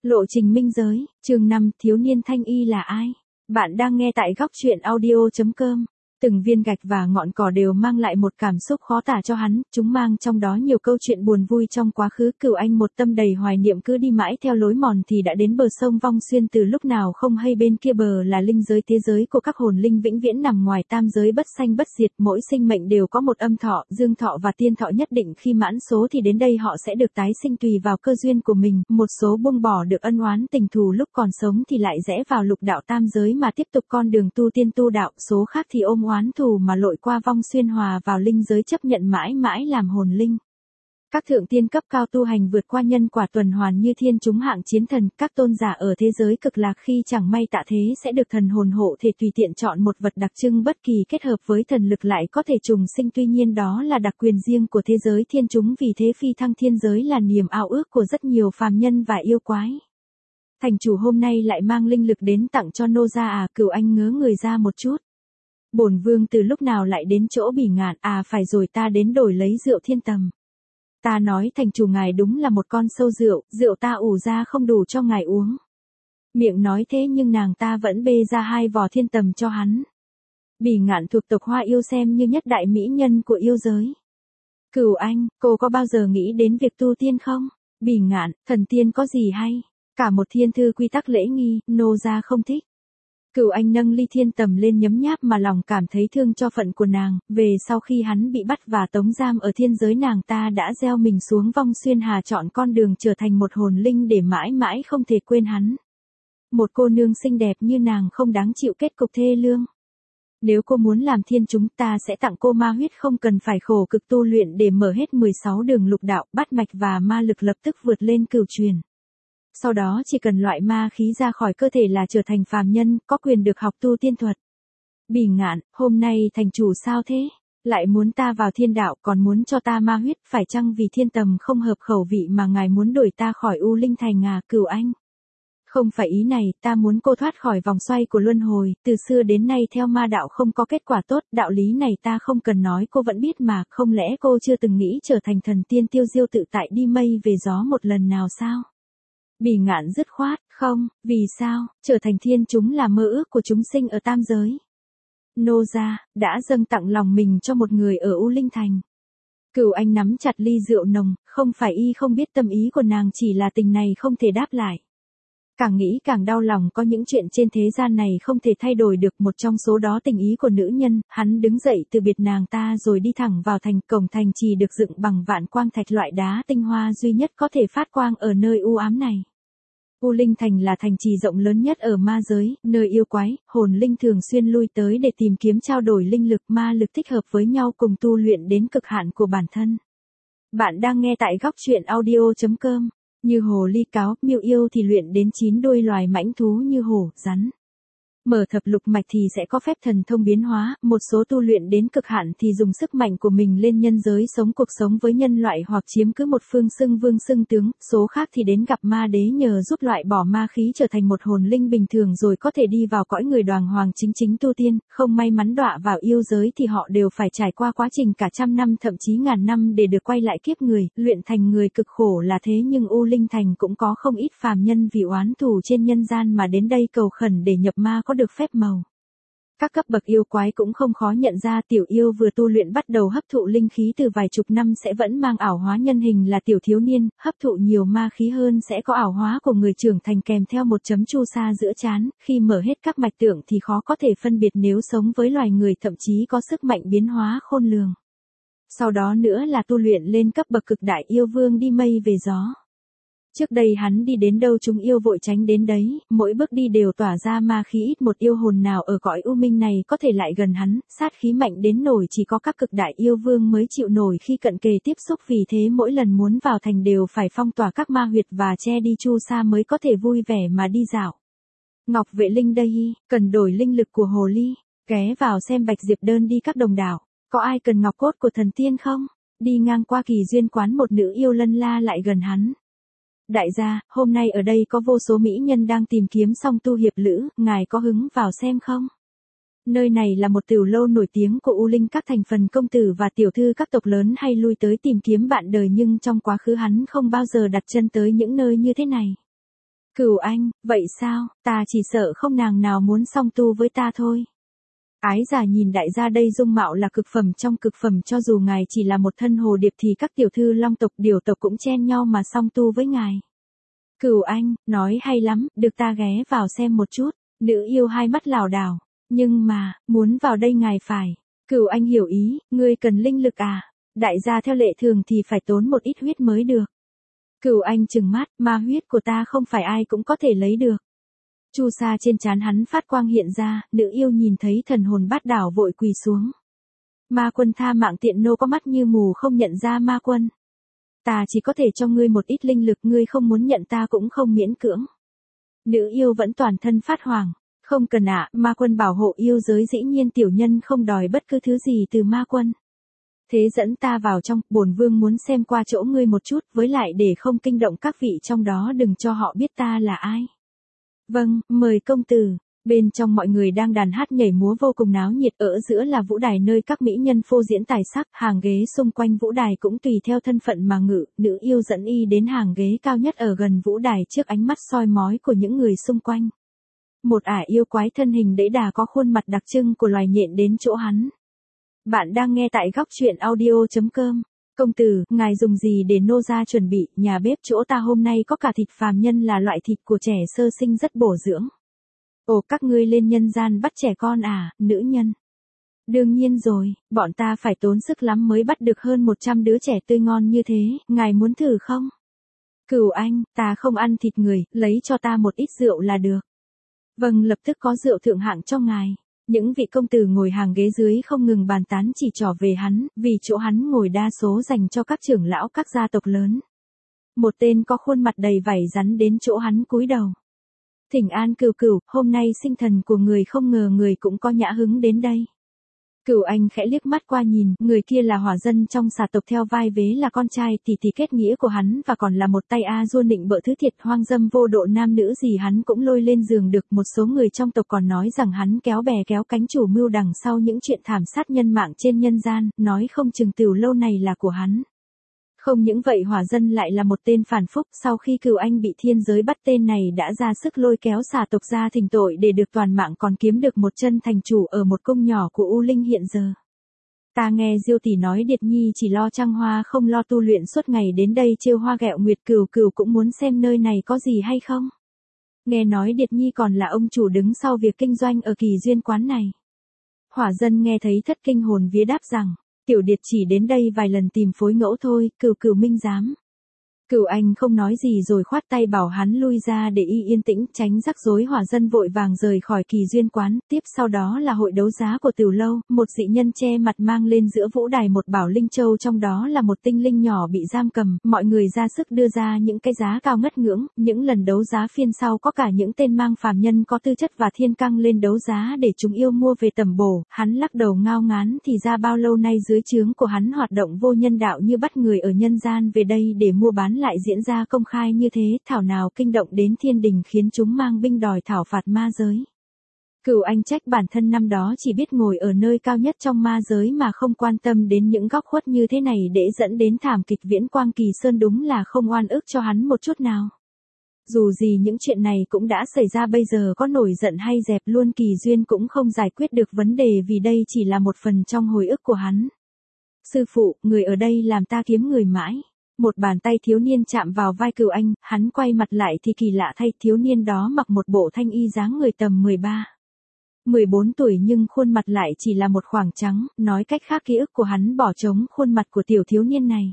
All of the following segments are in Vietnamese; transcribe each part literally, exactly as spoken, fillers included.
Lộ trình minh giới, chương năm, thiếu niên thanh y là ai? Bạn đang nghe tại góc truyện audio chấm com. Từng viên gạch và ngọn cỏ đều mang lại một cảm xúc khó tả cho hắn, chúng mang trong đó nhiều câu chuyện buồn vui trong quá khứ. Cửu Anh một tâm đầy hoài niệm cứ đi mãi theo lối mòn thì đã đến bờ sông Vong Xuyên, từ lúc nào không hay bên kia bờ là linh giới, thế giới của các hồn linh vĩnh viễn nằm ngoài tam giới bất sanh bất diệt. Mỗi sinh mệnh đều có một âm thọ, dương thọ và tiên thọ nhất định, khi mãn số thì đến đây họ sẽ được tái sinh tùy vào cơ duyên của mình. Một số buông bỏ được ân oán tình thù lúc còn sống thì lại rẽ vào lục đạo tam giới mà tiếp tục con đường tu tiên tu đạo, số khác thì ôm oán thù mà lội qua Vong Xuyên hòa vào linh giới chấp nhận mãi mãi làm hồn linh. Các thượng tiên cấp cao tu hành vượt qua nhân quả tuần hoàn như thiên chúng hạng chiến thần, các tôn giả ở thế giới cực lạc khi chẳng may tạ thế sẽ được thần hồn hộ thể tùy tiện chọn một vật đặc trưng bất kỳ kết hợp với thần lực lại có thể trùng sinh, tuy nhiên đó là đặc quyền riêng của thế giới thiên chúng, vì thế phi thăng thiên giới là niềm ao ước của rất nhiều phàm nhân và yêu quái. Thành chủ hôm nay lại mang linh lực đến tặng cho nô gia à? Cửu Anh ngớ người ra một chút. Bổn vương từ lúc nào lại đến chỗ Bỉ Ngạn? À phải rồi, ta đến đổi lấy rượu thiên tầm. Ta nói thành chủ ngài đúng là một con sâu rượu, rượu ta ủ ra không đủ cho ngài uống. Miệng nói thế nhưng nàng ta vẫn bê ra hai vò thiên tầm cho hắn. Bỉ Ngạn thuộc tộc Hoa yêu xem như nhất đại mỹ nhân của yêu giới. Cửu Anh, cô có bao giờ nghĩ đến việc tu tiên không? Bỉ Ngạn, thần tiên có gì hay? Cả một thiên thư quy tắc lễ nghi, nô gia không thích. Cửu Anh nâng ly thiên tầm lên nhấm nháp mà lòng cảm thấy thương cho phận của nàng. Về sau khi hắn bị bắt và tống giam ở thiên giới, nàng ta đã gieo mình xuống Vong Xuyên Hà, chọn con đường trở thành một hồn linh để mãi mãi không thể quên hắn. Một cô nương xinh đẹp như nàng không đáng chịu kết cục thê lương. Nếu cô muốn làm thiên chúng, ta sẽ tặng cô ma huyết, không cần phải khổ cực tu luyện để mở hết mười sáu đường lục đạo, bát mạch và ma lực lập tức vượt lên cửu truyền. Sau đó chỉ cần loại ma khí ra khỏi cơ thể là trở thành phàm nhân, có quyền được học tu tiên thuật. Bỉ Ngạn, hôm nay thành chủ sao thế? Lại muốn ta vào thiên đạo, còn muốn cho ta ma huyết, phải chăng vì thiên tầm không hợp khẩu vị mà ngài muốn đuổi ta khỏi U Linh Thành à? Cửu Anh, không phải ý này, ta muốn cô thoát khỏi vòng xoay của luân hồi. Từ xưa đến nay theo ma đạo không có kết quả tốt, đạo lý này ta không cần nói cô vẫn biết mà. Không lẽ cô chưa từng nghĩ trở thành thần tiên tiêu diêu tự tại đi mây về gió một lần nào sao? Bỉ Ngạn dứt khoát, không, vì sao? Trở thành thiên chúng là mơ ước của chúng sinh ở tam giới. Nô gia đã dâng tặng lòng mình cho một người ở U Linh Thành. Cửu Anh nắm chặt ly rượu nồng, không phải y không biết tâm ý của nàng, chỉ là tình này không thể đáp lại. Càng nghĩ càng đau lòng, có những chuyện trên thế gian này không thể thay đổi được, một trong số đó tình ý của nữ nhân. Hắn đứng dậy từ biệt nàng ta rồi đi thẳng vào thành. Cổng thành chỉ được dựng bằng vạn quang thạch, loại đá tinh hoa duy nhất có thể phát quang ở nơi u ám này. U Linh Thành là thành trì rộng lớn nhất ở ma giới, nơi yêu quái, hồn linh thường xuyên lui tới để tìm kiếm trao đổi linh lực, ma lực thích hợp với nhau cùng tu luyện đến cực hạn của bản thân. Bạn đang nghe tại góc truyện audio chấm com. Như hồ ly cáo, miêu yêu thì luyện đến chín đuôi loài mãnh thú như hổ, rắn. Mở thập lục mạch thì sẽ có phép thần thông biến hóa, một số tu luyện đến cực hạn thì dùng sức mạnh của mình lên nhân giới sống cuộc sống với nhân loại hoặc chiếm cứ một phương xưng vương xưng tướng, số khác thì đến gặp ma đế nhờ giúp loại bỏ ma khí trở thành một hồn linh bình thường rồi có thể đi vào cõi người đàng hoàng chính chính tu tiên. Không may mắn đọa vào yêu giới thì họ đều phải trải qua quá trình cả trăm năm thậm chí ngàn năm để được quay lại kiếp người, luyện thành người cực khổ là thế. Nhưng U Linh Thành cũng có không ít phàm nhân vì oán thù trên nhân gian mà đến đây cầu khẩn để nhập ma có được phép màu. Các cấp bậc yêu quái cũng không khó nhận ra, tiểu yêu vừa tu luyện bắt đầu hấp thụ linh khí từ vài chục năm sẽ vẫn mang ảo hóa nhân hình là tiểu thiếu niên, hấp thụ nhiều ma khí hơn sẽ có ảo hóa của người trưởng thành kèm theo một chấm chu sa giữa trán. Khi mở hết các mạch tượng thì khó có thể phân biệt nếu sống với loài người, thậm chí có sức mạnh biến hóa khôn lường. Sau đó nữa là tu luyện lên cấp bậc cực đại yêu vương đi mây về gió. Trước đây hắn đi đến đâu chúng yêu vội tránh đến đấy, mỗi bước đi đều tỏa ra ma khí, ít một yêu hồn nào ở cõi u minh này có thể lại gần hắn, sát khí mạnh đến nổi chỉ có các cực đại yêu vương mới chịu nổi khi cận kề tiếp xúc, vì thế mỗi lần muốn vào thành đều phải phong tỏa các ma huyệt và che đi chu sa mới có thể vui vẻ mà đi dạo. Ngọc Vệ Linh đây, cần đổi linh lực của hồ ly, ghé vào xem Bạch Diệp Đơn đi các đồng đảo, có ai cần ngọc cốt của thần tiên không? Đi ngang qua Kỳ Duyên quán một nữ yêu lân la lại gần hắn. Đại gia, hôm nay ở đây có vô số mỹ nhân đang tìm kiếm song tu hiệp lữ, ngài có hứng vào xem không? Nơi này là một tiểu lâu nổi tiếng của U Linh, các thành phần công tử và tiểu thư các tộc lớn hay lui tới tìm kiếm bạn đời, nhưng trong quá khứ hắn không bao giờ đặt chân tới những nơi như thế này. Cửu Anh, vậy sao, ta chỉ sợ không nàng nào muốn song tu với ta thôi. Ái giả nhìn đại gia đây dung mạo là cực phẩm trong cực phẩm, cho dù ngài chỉ là một thân hồ điệp thì các tiểu thư long tộc điều tộc cũng chen nhau mà song tu với ngài. Cửu Anh, nói hay lắm, được ta ghé vào xem một chút. Nữ yêu hai mắt lảo đảo, nhưng mà, muốn vào đây ngài phải. Cửu Anh hiểu ý, ngươi cần linh lực à? Đại gia theo lệ thường thì phải tốn một ít huyết mới được. Cửu Anh trừng mắt, ma huyết của ta không phải ai cũng có thể lấy được. Chu sa trên trán hắn phát quang hiện ra, nữ yêu nhìn thấy thần hồn bát đảo vội quỳ xuống. Ma quân tha mạng, tiện nô có mắt như mù không nhận ra ma quân. Ta chỉ có thể cho ngươi một ít linh lực, ngươi không muốn nhận ta cũng không miễn cưỡng. Nữ yêu vẫn toàn thân phát hoàng. Không cần ạ, ma quân bảo hộ yêu giới, dĩ nhiên tiểu nhân không đòi bất cứ thứ gì từ ma quân. Thế dẫn ta vào trong, bổn vương muốn xem qua chỗ ngươi một chút, với lại để không kinh động các vị trong đó đừng cho họ biết ta là ai. Vâng, mời công tử. Bên trong mọi người đang đàn hát nhảy múa vô cùng náo nhiệt, ở giữa là vũ đài nơi các mỹ nhân phô diễn tài sắc, hàng ghế xung quanh vũ đài cũng tùy theo thân phận mà ngự, nữ yêu dẫn y đến hàng ghế cao nhất ở gần vũ đài trước ánh mắt soi mói của những người xung quanh. Một ả yêu quái thân hình đẫy đà có khuôn mặt đặc trưng của loài nhện đến chỗ hắn. Bạn đang nghe tại góc truyện audio chấm com. Công tử, ngài dùng gì để nô gia chuẩn bị, nhà bếp chỗ ta hôm nay có cả thịt phàm nhân là loại thịt của trẻ sơ sinh rất bổ dưỡng. Ồ, các ngươi lên nhân gian bắt trẻ con à, nữ nhân? Đương nhiên rồi, bọn ta phải tốn sức lắm mới bắt được hơn một trăm đứa trẻ tươi ngon như thế, ngài muốn thử không? Cửu Anh, ta không ăn thịt người, lấy cho ta một ít rượu là được. Vâng, lập tức có rượu thượng hạng cho ngài. Những vị công tử ngồi hàng ghế dưới không ngừng bàn tán chỉ trỏ về hắn, vì chỗ hắn ngồi đa số dành cho các trưởng lão các gia tộc lớn. Một tên có khuôn mặt đầy vảy rắn đến chỗ hắn cúi đầu. Thỉnh an Cửu Cửu, hôm nay sinh thần của người, không ngờ người cũng có nhã hứng đến đây. Cửu Anh khẽ liếc mắt qua nhìn, người kia là hỏa dân trong xà tộc, theo vai vế là con trai tỷ tỷ kết nghĩa của hắn và còn là một tay a dua nịnh bợ thứ thiệt hoang dâm vô độ, nam nữ gì hắn cũng lôi lên giường được. Một số người trong tộc còn nói rằng hắn kéo bè kéo cánh chủ mưu đằng sau những chuyện thảm sát nhân mạng trên nhân gian, nói không chừng Tửu lâu này là của hắn. Không những vậy, hỏa dân lại là một tên phản phúc, sau khi Cửu Anh bị thiên giới bắt, tên này đã ra sức lôi kéo xà tộc ra thỉnh tội để được toàn mạng, còn kiếm được một chân thành chủ ở một cung nhỏ của U Linh hiện giờ. Ta nghe Diêu tỷ nói Điệt Nhi chỉ lo trăng hoa không lo tu luyện, suốt ngày đến đây trêu hoa ghẹo nguyệt, Cửu Cửu cũng muốn xem nơi này có gì hay không. Nghe nói Điệt Nhi còn là ông chủ đứng sau việc kinh doanh ở Kỳ Duyên quán này. Hỏa dân nghe thấy thất kinh hồn vía, đáp rằng tiểu Điệt chỉ đến đây vài lần tìm phối ngẫu thôi, Cửu Cửu minh giám. Cửu Anh không nói gì rồi khoát tay bảo hắn lui ra để y yên tĩnh, tránh rắc rối. Hỏa dân vội vàng rời khỏi Kỳ Duyên quán, tiếp sau đó là hội đấu giá của Tửu lâu, một dị nhân che mặt mang lên giữa vũ đài một bảo linh châu, trong đó là một tinh linh nhỏ bị giam cầm, mọi người ra sức đưa ra những cái giá cao ngất ngưỡng. Những lần đấu giá phiên sau có cả những tên mang phàm nhân có tư chất và thiên căng lên đấu giá để chúng yêu mua về tẩm bổ. Hắn lắc đầu ngao ngán, thì ra bao lâu nay dưới trướng của hắn hoạt động vô nhân đạo như bắt người ở nhân gian về đây để mua bán lại diễn ra công khai như thế, thảo nào kinh động đến thiên đình, khiến chúng mang binh đòi thảo phạt ma giới. Cửu Anh trách bản thân năm đó chỉ biết ngồi ở nơi cao nhất trong ma giới mà không quan tâm đến những góc khuất như thế này để dẫn đến thảm kịch Viễn Quang Kỳ Sơn, đúng là không oan ức cho hắn một chút nào. Dù gì những chuyện này cũng đã xảy ra, bây giờ có nổi giận hay dẹp luôn Kỳ Duyên cũng không giải quyết được vấn đề, vì đây chỉ là một phần trong hồi ức của hắn. Sư phụ, người ở đây làm ta kiếm người mãi. Một bàn tay thiếu niên chạm vào vai Cửu Anh, hắn quay mặt lại thì kỳ lạ thay, thiếu niên đó mặc một bộ thanh y dáng người tầm mười ba, mười bốn tuổi, nhưng khuôn mặt lại chỉ là một khoảng trắng, nói cách khác ký ức của hắn bỏ trống khuôn mặt của tiểu thiếu niên này.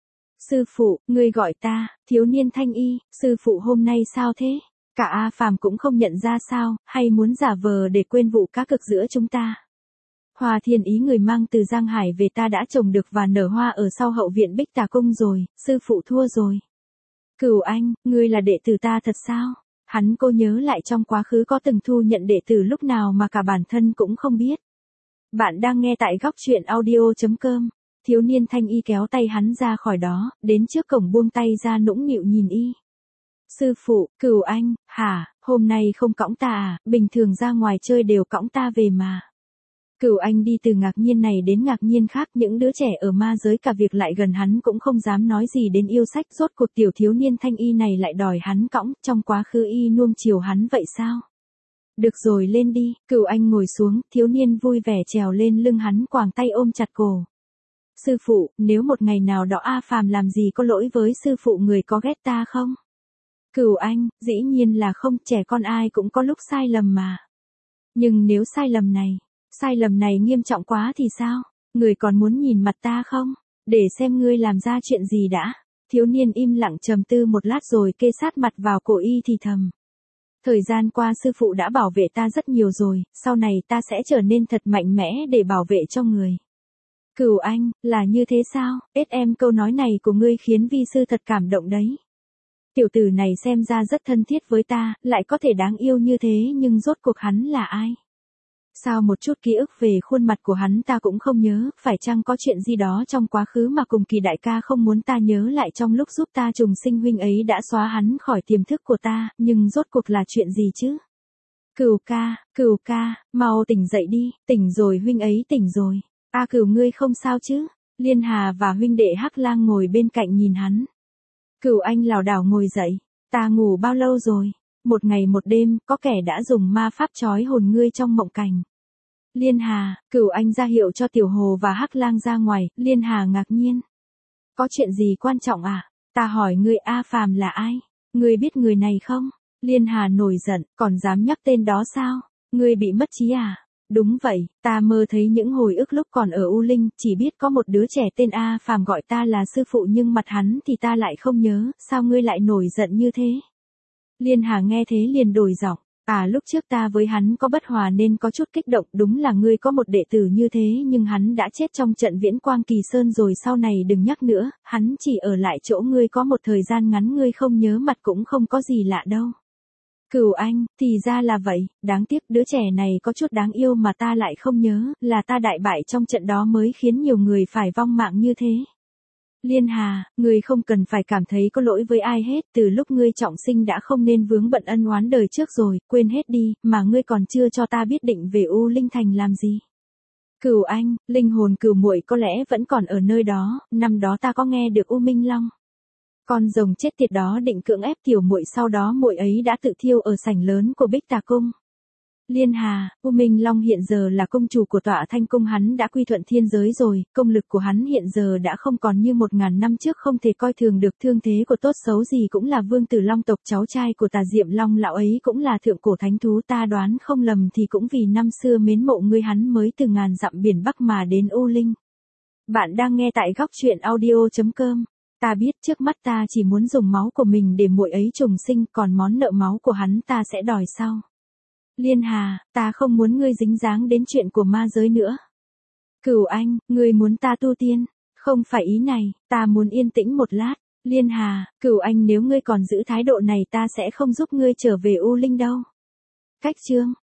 Sư phụ, ngươi gọi ta, thiếu niên thanh y, sư phụ hôm nay sao thế? Cả A Phàm cũng không nhận ra sao, hay muốn giả vờ để quên vụ cá cược giữa chúng ta? Hoa thiên ý người mang từ Giang Hải về ta đã trồng được và nở hoa ở sau hậu viện Bích Tà Cung rồi, sư phụ thua rồi. Cửu Anh, ngươi là đệ tử ta thật sao? Hắn cô nhớ lại trong quá khứ có từng thu nhận đệ tử lúc nào mà cả bản thân cũng không biết. Bạn đang nghe tại góc truyện audio chấm com. Thiếu niên thanh y kéo tay hắn ra khỏi đó, đến trước cổng buông tay ra nũng nịu nhìn y. Sư phụ, Cửu Anh, hả, hôm nay không cõng ta à, bình thường ra ngoài chơi đều cõng ta về mà. Cửu Anh đi từ ngạc nhiên này đến ngạc nhiên khác, những đứa trẻ ở ma giới cả việc lại gần hắn cũng không dám nói gì đến yêu sách, rốt cuộc tiểu thiếu niên thanh y này lại đòi hắn cõng, trong quá khứ y nuông chiều hắn vậy sao? Được rồi lên đi, Cửu Anh ngồi xuống, thiếu niên vui vẻ trèo lên lưng hắn quàng tay ôm chặt cổ. Sư phụ, nếu một ngày nào đó A Phàm làm gì có lỗi với sư phụ, người có ghét ta không? Cửu Anh, dĩ nhiên là không, trẻ con ai cũng có lúc sai lầm mà. Nhưng nếu sai lầm này, sai lầm này nghiêm trọng quá thì sao? Người còn muốn nhìn mặt ta không? Để xem ngươi làm ra chuyện gì đã. Thiếu niên im lặng trầm tư một lát rồi kê sát mặt vào cổ y thì thầm. Thời gian qua sư phụ đã bảo vệ ta rất nhiều rồi, sau này ta sẽ trở nên thật mạnh mẽ để bảo vệ cho người. Cửu Anh, là như thế sao? Ết em, câu nói này của ngươi khiến vi sư thật cảm động đấy. Tiểu tử này xem ra rất thân thiết với ta, lại có thể đáng yêu như thế, nhưng rốt cuộc hắn là ai? Sao một chút ký ức về khuôn mặt của hắn ta cũng không nhớ, phải chăng có chuyện gì đó trong quá khứ mà cùng Kỳ đại ca không muốn ta nhớ lại trong lúc giúp ta trùng sinh, huynh ấy đã xóa hắn khỏi tiềm thức của ta, nhưng rốt cuộc là chuyện gì chứ? Cửu ca, Cửu ca, mau tỉnh dậy đi, tỉnh rồi, huynh ấy tỉnh rồi. A à, Cửu ngươi không sao chứ? Liên Hà và huynh đệ Hắc Lang ngồi bên cạnh nhìn hắn. Cửu Anh lảo đảo ngồi dậy, ta ngủ bao lâu rồi? Một ngày một đêm, có kẻ đã dùng ma pháp trói hồn ngươi trong mộng cảnh. Liên Hà, Cửu Anh ra hiệu cho Tiểu Hồ và Hắc Lang ra ngoài, Liên Hà ngạc nhiên. Có chuyện gì quan trọng à? Ta hỏi ngươi, A Phàm là ai? Ngươi biết người này không? Liên Hà nổi giận, còn dám nhắc tên đó sao? Ngươi bị mất trí à? Đúng vậy, ta mơ thấy những hồi ức lúc còn ở U Linh, chỉ biết có một đứa trẻ tên A Phàm gọi ta là sư phụ nhưng mặt hắn thì ta lại không nhớ, sao ngươi lại nổi giận như thế? Liên Hà nghe thế liền đổi giọng, à lúc trước ta với hắn có bất hòa nên có chút kích động, đúng là ngươi có một đệ tử như thế nhưng hắn đã chết trong trận Viễn Quang Kỳ Sơn rồi, sau này đừng nhắc nữa, hắn chỉ ở lại chỗ ngươi có một thời gian ngắn, ngươi không nhớ mặt cũng không có gì lạ đâu. Cửu Anh, thì ra là vậy, đáng tiếc đứa trẻ này có chút đáng yêu mà ta lại không nhớ, là ta đại bại trong trận đó mới khiến nhiều người phải vong mạng như thế. Liên Hà, ngươi không cần phải cảm thấy có lỗi với ai hết, từ lúc ngươi trọng sinh đã không nên vướng bận ân oán đời trước rồi, quên hết đi, mà ngươi còn chưa cho ta biết định về U Linh Thành làm gì. Cửu Anh, linh hồn Cửu muội có lẽ vẫn còn ở nơi đó, năm đó ta có nghe được U Minh Long. Con rồng chết tiệt đó định cưỡng ép tiểu muội, sau đó muội ấy đã tự thiêu ở sảnh lớn của Bích Tà Cung. Liên Hà, U Minh Long hiện giờ là công chủ của Tọa Thanh Cung, hắn đã quy thuận thiên giới rồi, công lực của hắn hiện giờ đã không còn như một ngàn năm trước, không thể coi thường được, thương thế của tốt xấu gì cũng là vương tử Long tộc, cháu trai của Tà Diệm Long lão ấy cũng là thượng cổ thánh thú, ta đoán không lầm thì cũng vì năm xưa mến mộ ngươi hắn mới từ ngàn dặm biển Bắc mà đến U Linh. Bạn đang nghe tại góc truyện audio chấm com. Ta biết trước mắt ta chỉ muốn dùng máu của mình để muội ấy trùng sinh, còn món nợ máu của hắn ta sẽ đòi sau. Liên Hà, ta không muốn ngươi dính dáng đến chuyện của ma giới nữa. Cửu Anh, ngươi muốn ta tu tiên? Không phải ý này, ta muốn yên tĩnh một lát. Liên Hà, Cửu Anh, nếu ngươi còn giữ thái độ này ta sẽ không giúp ngươi trở về U Linh đâu. Cách chương